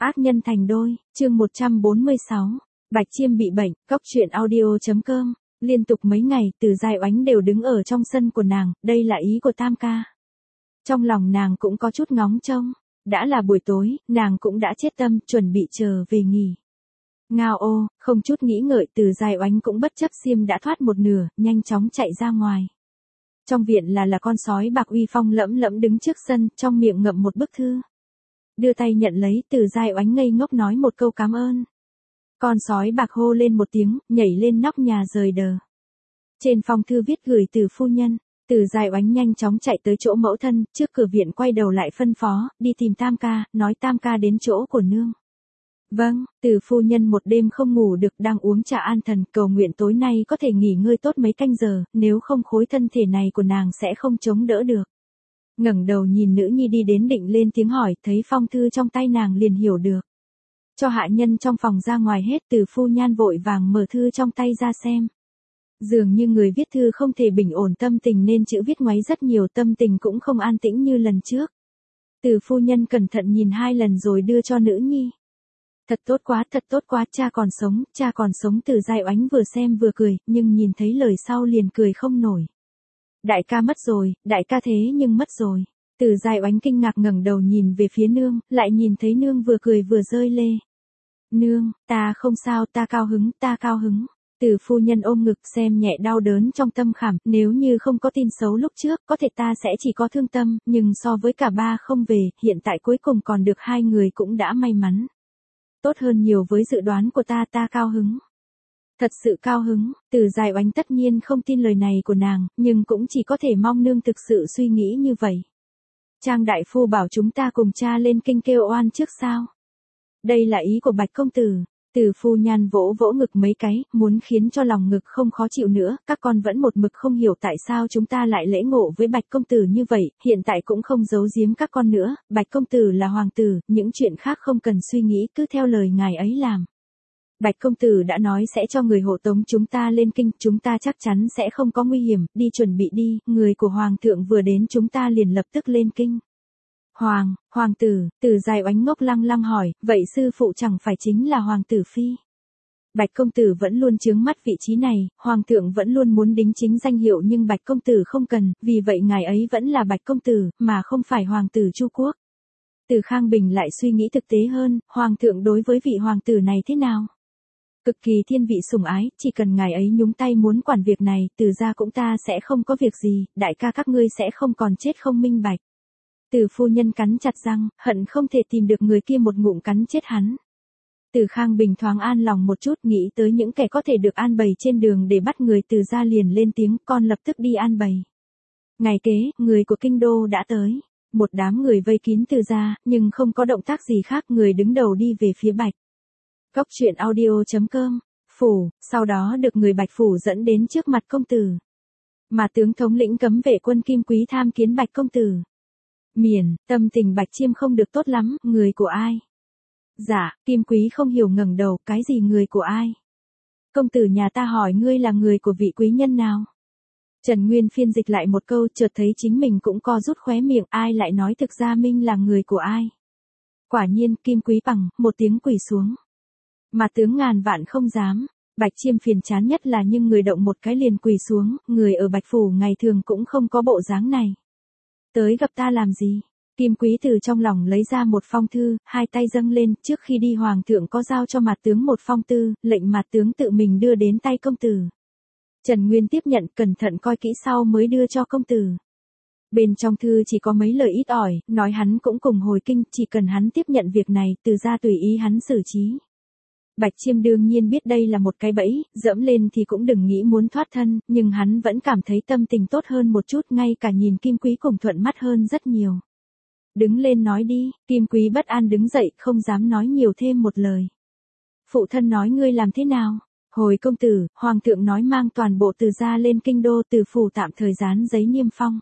Ác nhân thành đôi, chương 146. Bạch Chiêm bị bệnh, Cóc truyện audio.com. Liên tục mấy ngày, Từ Giai Oánh đều đứng ở trong sân của nàng, đây là ý của Tam ca. Trong lòng nàng cũng có chút ngóng trông. Đã là buổi tối, nàng cũng đã chết tâm, chuẩn bị chờ về nghỉ. Ngao ô, không chút nghĩ ngợi, Từ Giai Oánh cũng bất chấp xiêm đã thoát một nửa, nhanh chóng chạy ra ngoài. Trong viện là con sói bạc uy phong lẫm lẫm đứng trước sân, trong miệng ngậm một bức thư. Đưa tay nhận lấy, Từ Giai Oánh ngây ngốc nói một câu cảm ơn. Con sói bạc hô lên một tiếng, nhảy lên nóc nhà rời đờ. Trên phong thư viết gửi từ phu nhân. Từ Giai Oánh nhanh chóng chạy tới chỗ mẫu thân, trước cửa viện quay đầu lại phân phó, đi tìm Tam ca, nói Tam ca đến chỗ của nương. Vâng, Từ phu nhân một đêm không ngủ được, đang uống trà an thần, cầu nguyện tối nay có thể nghỉ ngơi tốt mấy canh giờ, nếu không khối thân thể này của nàng sẽ không chống đỡ được. Ngẩng đầu nhìn nữ nhi đi đến định lên tiếng hỏi, thấy phong thư trong tay nàng liền hiểu được. Cho hạ nhân trong phòng ra ngoài hết, Từ phu nhan vội vàng mở thư trong tay ra xem. Dường như người viết thư không thể bình ổn tâm tình nên chữ viết ngoáy rất nhiều, tâm tình cũng không an tĩnh như lần trước. Từ phu nhân cẩn thận nhìn 2 lần rồi đưa cho nữ nhi. Thật tốt quá, cha còn sống. Từ Giai Oánh vừa xem vừa cười, nhưng nhìn thấy lời sau liền cười không nổi. Đại ca mất rồi, đại ca thế nhưng mất rồi. Từ Giai Oánh kinh ngạc ngẩng đầu nhìn về phía nương, lại nhìn thấy nương vừa cười vừa rơi lê. Nương, ta không sao, ta cao hứng. Từ phu nhân ôm ngực xem nhẹ đau đớn trong tâm khảm, nếu như không có tin xấu lúc trước, có thể ta sẽ chỉ có thương tâm, nhưng so với cả ba không về, hiện tại cuối cùng còn được 2 người cũng đã may mắn. Tốt hơn nhiều với dự đoán của ta cao hứng. Thật sự cao hứng, Từ Giai Oánh tất nhiên không tin lời này của nàng, nhưng cũng chỉ có thể mong nương thực sự suy nghĩ như vậy. Trang đại phu bảo chúng ta cùng cha lên kinh kêu oan trước sao? Đây là ý của Bạch công tử. Từ phu nhan vỗ vỗ ngực mấy cái, muốn khiến cho lòng ngực không khó chịu nữa, các con vẫn một mực không hiểu tại sao chúng ta lại lễ ngộ với Bạch công tử như vậy, hiện tại cũng không giấu giếm các con nữa, Bạch công tử là hoàng tử, những chuyện khác không cần suy nghĩ, cứ theo lời ngài ấy làm. Bạch công tử đã nói sẽ cho người hộ tống chúng ta lên kinh, chúng ta chắc chắn sẽ không có nguy hiểm, đi chuẩn bị đi, người của hoàng thượng vừa đến chúng ta liền lập tức lên kinh. Hoàng tử, Từ Giai Oánh ngốc lăng lăng hỏi, vậy sư phụ chẳng phải chính là hoàng tử phi? Bạch công tử vẫn luôn chướng mắt vị trí này, hoàng thượng vẫn luôn muốn đính chính danh hiệu nhưng Bạch công tử không cần, vì vậy ngài ấy vẫn là Bạch công tử, mà không phải hoàng tử Chu Quốc. Từ Khang Bình lại suy nghĩ thực tế hơn, hoàng thượng đối với vị hoàng tử này thế nào? Cực kỳ thiên vị sủng ái, chỉ cần ngài ấy nhúng tay muốn quản việc này, Từ gia cũng ta sẽ không có việc gì, đại ca các ngươi sẽ không còn chết không minh bạch. Từ phu nhân cắn chặt răng, hận không thể tìm được người kia một ngụm cắn chết hắn. Từ Khang Bình thoáng an lòng một chút, nghĩ tới những kẻ có thể được an bày trên đường để bắt người Từ gia liền lên tiếng, con lập tức đi an bày. Ngày kế, người của kinh đô đã tới. Một đám người vây kín Từ gia, nhưng không có động tác gì khác, người đứng đầu đi về phía Bạch. Cóc truyện audio.com, phủ, sau đó được người Bạch phủ dẫn đến trước mặt công tử. Mà tướng thống lĩnh cấm vệ quân Kim Quý tham kiến Bạch công tử. Miền, tâm tình Bạch Chiêm không được tốt lắm, người của ai? Dạ, Kim Quý không hiểu ngẩng đầu, cái gì người của ai? Công tử nhà ta hỏi ngươi là người của vị quý nhân nào? Trần Nguyên phiên dịch lại một câu, chợt thấy chính mình cũng co rút khóe miệng, ai lại nói thực ra Minh là người của ai? Quả nhiên, Kim Quý bằng, một tiếng quỳ xuống. Mà tướng ngàn vạn không dám. Bạch Chiêm phiền chán nhất là những người động một cái liền quỳ xuống, người ở Bạch phủ ngày thường cũng không có bộ dáng này. Tới gặp ta làm gì? Kim Quý từ trong lòng lấy ra một phong thư, 2 tay dâng lên, trước khi đi hoàng thượng có giao cho mặt tướng một phong thư, lệnh mặt tướng tự mình đưa đến tay công tử. Trần Nguyên tiếp nhận, cẩn thận coi kỹ sau mới đưa cho công tử. Bên trong thư chỉ có mấy lời ít ỏi, nói hắn cũng cùng hồi kinh, chỉ cần hắn tiếp nhận việc này, Từ gia tùy ý hắn xử trí. Bạch Chiêm đương nhiên biết đây là một cái bẫy, dẫm lên thì cũng đừng nghĩ muốn thoát thân, nhưng hắn vẫn cảm thấy tâm tình tốt hơn một chút, ngay cả nhìn Kim Quý cùng thuận mắt hơn rất nhiều. Đứng lên nói đi, Kim Quý bất an đứng dậy, không dám nói nhiều thêm một lời. Phụ thân nói ngươi làm thế nào? Hồi công tử, hoàng thượng nói mang toàn bộ Từ gia lên kinh đô, Từ phủ tạm thời dán giấy niêm phong.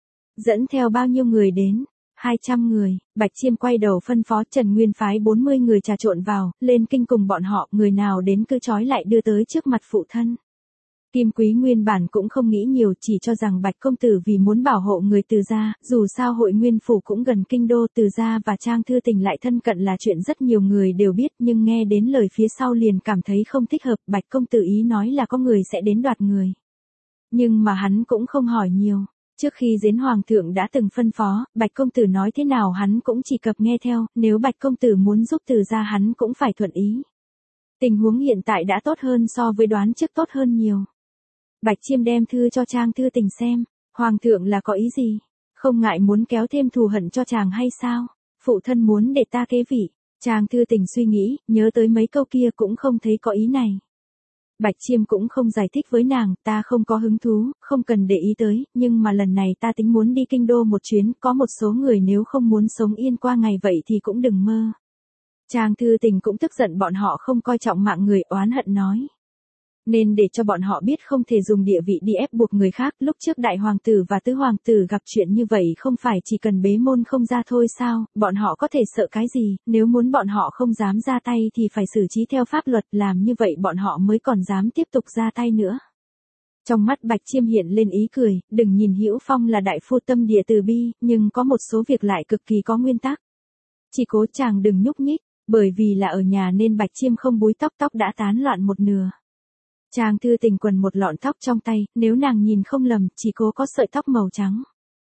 Dẫn theo bao nhiêu người đến? 200 người, Bạch Chiêm quay đầu phân phó Trần Nguyên phái 40 người trà trộn vào, lên kinh cùng bọn họ, người nào đến cứ trói lại đưa tới trước mặt phụ thân. Kim Quý nguyên bản cũng không nghĩ nhiều, chỉ cho rằng Bạch công tử vì muốn bảo hộ người Từ gia, dù sao Hội Nguyên phủ cũng gần kinh đô, Từ gia và Trang Thư Tình lại thân cận là chuyện rất nhiều người đều biết, nhưng nghe đến lời phía sau liền cảm thấy không thích hợp, Bạch công tử ý nói là có người sẽ đến đoạt người. Nhưng mà hắn cũng không hỏi nhiều. Trước khi Giến Hoàng thượng đã từng phân phó, Bạch công tử nói thế nào hắn cũng chỉ cập nghe theo, nếu Bạch công tử muốn giúp Từ gia hắn cũng phải thuận ý. Tình huống hiện tại đã tốt hơn so với đoán trước, tốt hơn nhiều. Bạch Chiêm đem thư cho Trang Thư Tình xem, Hoàng thượng là có ý gì? Không ngại muốn kéo thêm thù hận cho chàng hay sao? Phụ thân muốn để ta kế vị. Trang Thư Tình suy nghĩ, nhớ tới mấy câu kia cũng không thấy có ý này. Bạch Chiêm cũng không giải thích với nàng, ta không có hứng thú, không cần để ý tới, nhưng mà lần này ta tính muốn đi kinh đô một chuyến, có một số người nếu không muốn sống yên qua ngày vậy thì cũng đừng mơ. Trang Thư Tình cũng tức giận bọn họ không coi trọng mạng người, oán hận nói. Nên để cho bọn họ biết không thể dùng địa vị đi ép buộc người khác, lúc trước đại hoàng tử và tứ hoàng tử gặp chuyện như vậy không phải chỉ cần bế môn không ra thôi sao, bọn họ có thể sợ cái gì, nếu muốn bọn họ không dám ra tay thì phải xử trí theo pháp luật, làm như vậy bọn họ mới còn dám tiếp tục ra tay nữa. Trong mắt Bạch Chiêm hiện lên ý cười, đừng nhìn Hữu Phong là đại phu tâm địa từ bi, nhưng có một số việc lại cực kỳ có nguyên tắc. Chỉ cố chàng đừng nhúc nhích, bởi vì là ở nhà nên Bạch Chiêm không búi tóc, tóc đã tán loạn một nửa. Trang Thư Tình quần một lọn tóc trong tay, nếu nàng nhìn không lầm, chỉ cố có sợi tóc màu trắng.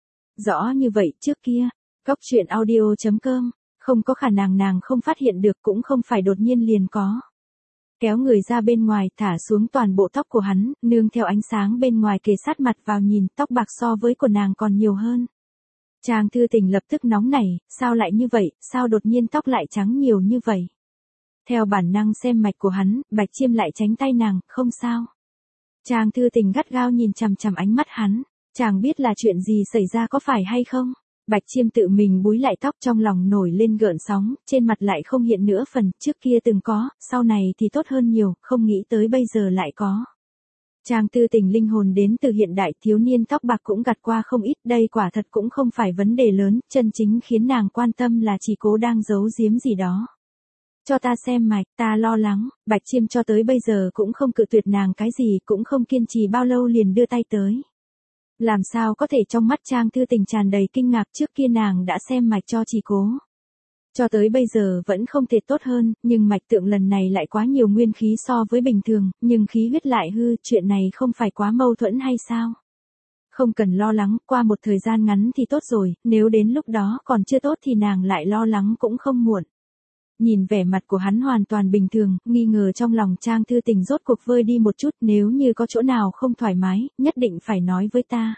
Rõ như vậy trước kia, Cóc Truyện Audio.com, không có khả năng nàng không phát hiện được, cũng không phải đột nhiên liền có. Kéo người ra bên ngoài, thả xuống toàn bộ tóc của hắn, nương theo ánh sáng bên ngoài kề sát mặt vào nhìn, tóc bạc so với của nàng còn nhiều hơn. Trang Thư Tình lập tức nóng nảy, sao lại như vậy, sao đột nhiên tóc lại trắng nhiều như vậy? Theo bản năng xem mạch của hắn, Bạch Chiêm lại tránh tay nàng, không sao. Trang Thư Tình gắt gao nhìn chằm chằm ánh mắt hắn, chàng biết là chuyện gì xảy ra có phải hay không? Bạch Chiêm tự mình búi lại tóc, trong lòng nổi lên gợn sóng, trên mặt lại không hiện nữa phần, trước kia từng có, sau này thì tốt hơn nhiều, không nghĩ tới bây giờ lại có. Trang Thư Tình linh hồn đến từ hiện đại, thiếu niên tóc bạc cũng gặt qua không ít, đây quả thật cũng không phải vấn đề lớn, chân chính khiến nàng quan tâm là chỉ cố đang giấu giếm gì đó. Cho ta xem mạch, ta lo lắng, Bạch Chiêm cho tới bây giờ cũng không cự tuyệt nàng cái gì, cũng không kiên trì bao lâu liền đưa tay tới. Làm sao có thể, trong mắt Trang Thư Tình tràn đầy kinh ngạc, trước kia nàng đã xem mạch cho Trì Cố. Cho tới bây giờ vẫn không thể tốt hơn, nhưng mạch tượng lần này lại quá nhiều nguyên khí so với bình thường, nhưng khí huyết lại hư, chuyện này không phải quá mâu thuẫn hay sao? Không cần lo lắng, qua một thời gian ngắn thì tốt rồi, nếu đến lúc đó còn chưa tốt thì nàng lại lo lắng cũng không muộn. Nhìn vẻ mặt của hắn hoàn toàn bình thường, nghi ngờ trong lòng Trang Thư Tình rốt cuộc vơi đi một chút, nếu như có chỗ nào không thoải mái, nhất định phải nói với ta.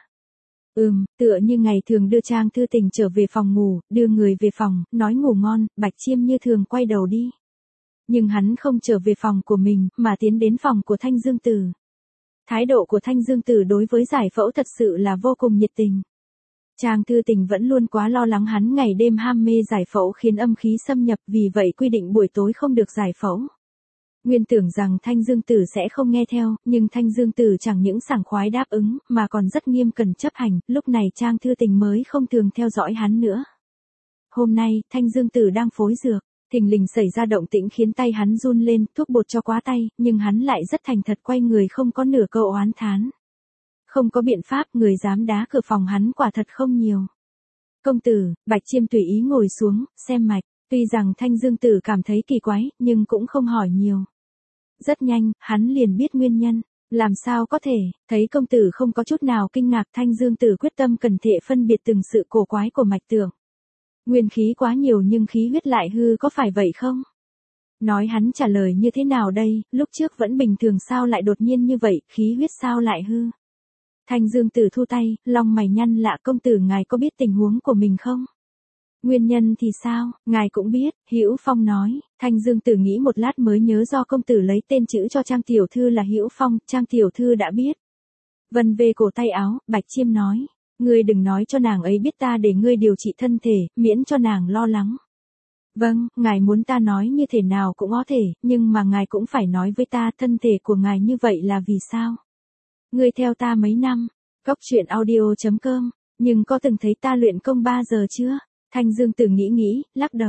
Tựa như ngày thường đưa Trang Thư Tình trở về phòng ngủ, đưa người về phòng, nói ngủ ngon, Bạch Chiêm như thường quay đầu đi. Nhưng hắn không trở về phòng của mình, mà tiến đến phòng của Thanh Dương Tử. Thái độ của Thanh Dương Tử đối với giải phẫu thật sự là vô cùng nhiệt tình. Trang Thư Tình vẫn luôn quá lo lắng hắn ngày đêm ham mê giải phẫu khiến âm khí xâm nhập, vì vậy quy định buổi tối không được giải phẫu. Nguyên tưởng rằng Thanh Dương Tử sẽ không nghe theo, nhưng Thanh Dương Tử chẳng những sảng khoái đáp ứng, mà còn rất nghiêm cẩn chấp hành, lúc này Trang Thư Tình mới không thường theo dõi hắn nữa. Hôm nay, Thanh Dương Tử đang phối dược, thình lình xảy ra động tĩnh khiến tay hắn run lên, thuốc bột cho quá tay, nhưng hắn lại rất thành thật quay người không có nửa câu oán thán. Không có biện pháp, người dám đá cửa phòng hắn quả thật không nhiều. Công tử, Bạch Chiêm tùy ý ngồi xuống, xem mạch, tuy rằng Thanh Dương Tử cảm thấy kỳ quái, nhưng cũng không hỏi nhiều. Rất nhanh, hắn liền biết nguyên nhân, làm sao có thể, thấy công tử không có chút nào kinh ngạc, Thanh Dương Tử quyết tâm cẩn thận phân biệt từng sự cổ quái của mạch tượng. Nguyên khí quá nhiều nhưng khí huyết lại hư, có phải vậy không? Nói hắn trả lời như thế nào đây, lúc trước vẫn bình thường sao lại đột nhiên như vậy, khí huyết sao lại hư? Thanh Dương Tử thu tay, lòng mày nhăn lạ, công tử ngài có biết tình huống của mình không? Nguyên nhân thì sao, ngài cũng biết, Hữu Phong nói. Thanh Dương Tử nghĩ một lát mới nhớ do công tử lấy tên chữ cho Trang tiểu thư là Hữu Phong, Trang tiểu thư đã biết. Vân về cổ tay áo, Bạch Chiêm nói, ngươi đừng nói cho nàng ấy biết ta để ngươi điều trị thân thể, miễn cho nàng lo lắng. Vâng, ngài muốn ta nói như thế nào cũng có thể, nhưng mà ngài cũng phải nói với ta thân thể của ngài như vậy là vì sao? Ngươi theo ta mấy năm, Cóc Truyện Audio.com, nhưng có từng thấy ta luyện công 3 giờ chưa? Thanh Dương Tử nghĩ, lắc đầu.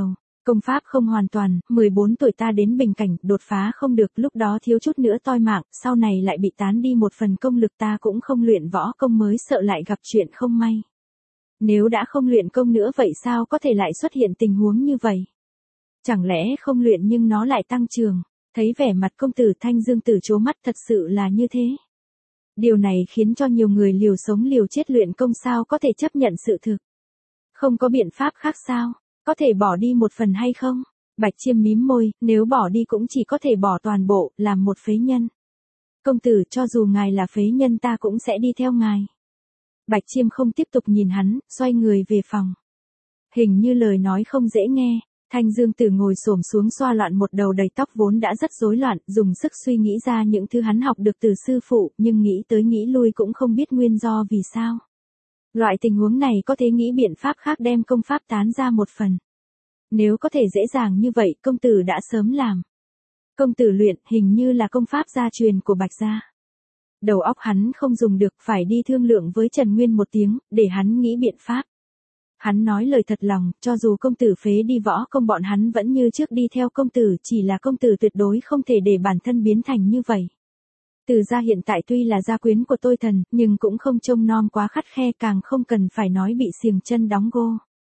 Công pháp không hoàn toàn, 14 tuổi ta đến bình cảnh, đột phá không được, lúc đó thiếu chút nữa toi mạng, sau này lại bị tán đi một phần công lực, ta cũng không luyện võ công mới sợ lại gặp chuyện không may. Nếu đã không luyện công nữa vậy sao có thể lại xuất hiện tình huống như vậy? Chẳng lẽ không luyện nhưng nó lại tăng trường? Thấy vẻ mặt công tử Thanh Dương Tử trố mắt, thật sự là như thế. Điều này khiến cho nhiều người liều sống liều chết luyện công, sao có thể chấp nhận sự thực. Không có biện pháp khác sao? Có thể bỏ đi một phần hay không? Bạch Chiêm mím môi, nếu bỏ đi cũng chỉ có thể bỏ toàn bộ, làm một phế nhân. Công tử, cho dù ngài là phế nhân ta cũng sẽ đi theo ngài. Bạch Chiêm không tiếp tục nhìn hắn, xoay người về phòng. Hình như lời nói không dễ nghe, Thanh Dương Tử ngồi xổm xuống xoa loạn một đầu đầy tóc vốn đã rất rối loạn, dùng sức suy nghĩ ra những thứ hắn học được từ sư phụ, nhưng nghĩ tới nghĩ lui cũng không biết nguyên do vì sao. Loại tình huống này có thể nghĩ biện pháp khác đem công pháp tán ra một phần. Nếu có thể dễ dàng như vậy, công tử đã sớm làm. Công tử luyện, hình như là công pháp gia truyền của Bạch gia. Đầu óc hắn không dùng được, phải đi thương lượng với Trần Nguyên một tiếng, để hắn nghĩ biện pháp. Hắn nói lời thật lòng, cho dù công tử phế đi võ công bọn hắn vẫn như trước đi theo công tử, chỉ là công tử tuyệt đối không thể để bản thân biến thành như vậy. Từ gia hiện tại tuy là gia quyến của tôi thần, nhưng cũng không trông nom quá khắt khe, càng không cần phải nói bị xiềng chân đóng gô.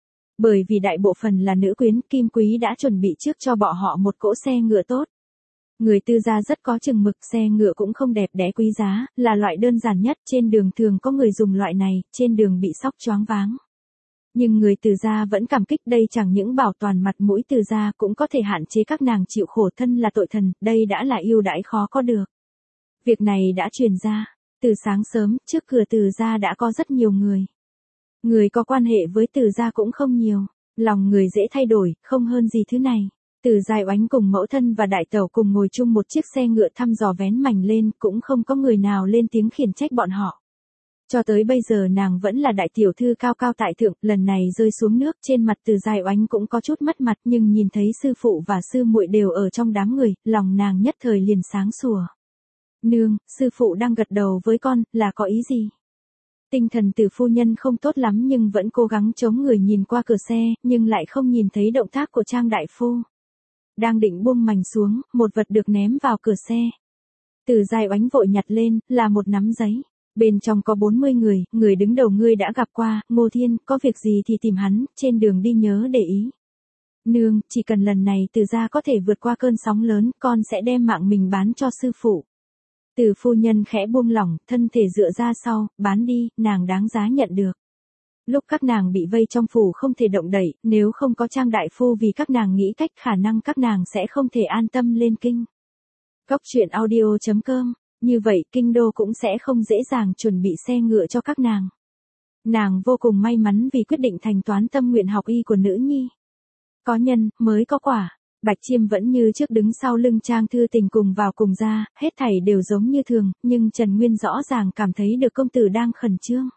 Bởi vì đại bộ phận là nữ quyến, Kim Quý đã chuẩn bị trước cho bọn họ một cỗ xe ngựa tốt. Người Từ gia rất có chừng mực, xe ngựa cũng không đẹp đẽ quý giá, là loại đơn giản nhất, trên đường thường có người dùng loại này, trên đường bị sóc choáng váng. Nhưng người Từ gia vẫn cảm kích, đây chẳng những bảo toàn mặt mũi Từ gia cũng có thể hạn chế các nàng chịu khổ, thân là tội thần, đây đã là ưu đãi khó có được. Việc này đã truyền ra, từ sáng sớm, trước cửa Từ gia đã có rất nhiều người. Người có quan hệ với Từ gia cũng không nhiều, lòng người dễ thay đổi, không hơn gì thứ này. Từ Giai Oánh cùng mẫu thân và đại tẩu cùng ngồi chung một chiếc xe ngựa thăm dò vén mảnh lên, cũng không có người nào lên tiếng khiển trách bọn họ. Cho tới bây giờ nàng vẫn là đại tiểu thư cao cao tại thượng, lần này rơi xuống nước, trên mặt Từ Giai Oánh cũng có chút mất mặt, nhưng nhìn thấy sư phụ và sư muội đều ở trong đám người, lòng nàng nhất thời liền sáng sủa. Nương, sư phụ đang gật đầu với con, là có ý gì? Tinh thần Từ phu nhân không tốt lắm nhưng vẫn cố gắng chống người nhìn qua cửa xe, nhưng lại không nhìn thấy động tác của Trang đại phu. Đang định buông mành xuống, một vật được ném vào cửa xe. Từ Giai Oánh vội nhặt lên, là một nắm giấy. Bên trong có 40 người, người đứng đầu ngươi đã gặp qua, Ngô Thiên, có việc gì thì tìm hắn, trên đường đi nhớ để ý. Nương, chỉ cần lần này Từ gia có thể vượt qua cơn sóng lớn, con sẽ đem mạng mình bán cho sư phụ. Từ phu nhân khẽ buông lỏng, thân thể dựa ra sau, bán đi, nàng đáng giá nhận được. Lúc các nàng bị vây trong phủ không thể động đậy, nếu không có Trang đại phu vì các nàng nghĩ cách, khả năng các nàng sẽ không thể an tâm lên kinh. Góc truyện audio.com, như vậy kinh đô cũng sẽ không dễ dàng chuẩn bị xe ngựa cho các nàng. Nàng vô cùng may mắn vì quyết định thành toán tâm nguyện học y của nữ nhi. Có nhân, mới có quả. Bạch Chiêm vẫn như trước đứng sau lưng Trang Thư Tình cùng vào cùng ra, hết thảy đều giống như thường, nhưng Trần Nguyên rõ ràng cảm thấy được công tử đang khẩn trương.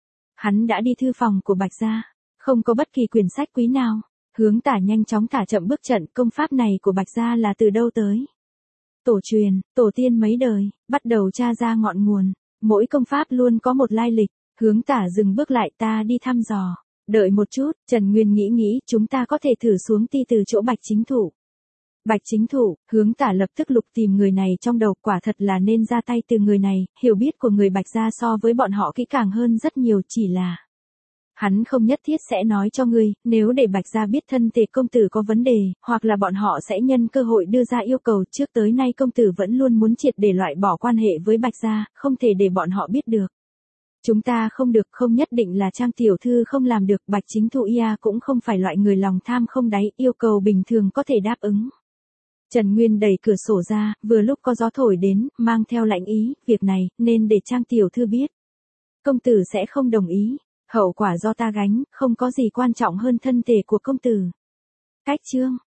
Hắn đã đi thư phòng của Bạch gia, không có bất kỳ quyển sách quý nào. Hướng Tả nhanh chóng thả chậm bước trận, công pháp này của Bạch gia là từ đâu tới? Tổ truyền, tổ tiên mấy đời, bắt đầu tra ra ngọn nguồn. Mỗi công pháp luôn có một lai lịch. Hướng Tả dừng bước lại, ta đi thăm dò. Đợi một chút, Trần Nguyên nghĩ, chúng ta có thể thử xuống ti từ chỗ Bạch chính thủ. Bạch chính thủ, Hướng Tả lập tức lục tìm người này trong đầu, quả thật là nên ra tay từ người này, hiểu biết của người Bạch gia so với bọn họ kỹ càng hơn rất nhiều, chỉ là hắn không nhất thiết sẽ nói cho ngươi, nếu để Bạch gia biết thân thể công tử có vấn đề, hoặc là bọn họ sẽ nhân cơ hội đưa ra yêu cầu, trước tới nay công tử vẫn luôn muốn triệt để loại bỏ quan hệ với Bạch gia, không thể để bọn họ biết được. Chúng ta không được, không nhất định là Trang tiểu thư không làm được, Bạch chính thụ ia cũng không phải loại người lòng tham không đáy, yêu cầu bình thường có thể đáp ứng. Trần Nguyên đẩy cửa sổ ra, vừa lúc có gió thổi đến, mang theo lạnh ý, việc này, nên để Trang tiểu thư biết. Công tử sẽ không đồng ý, hậu quả do ta gánh, không có gì quan trọng hơn thân thể của công tử. Cách chương.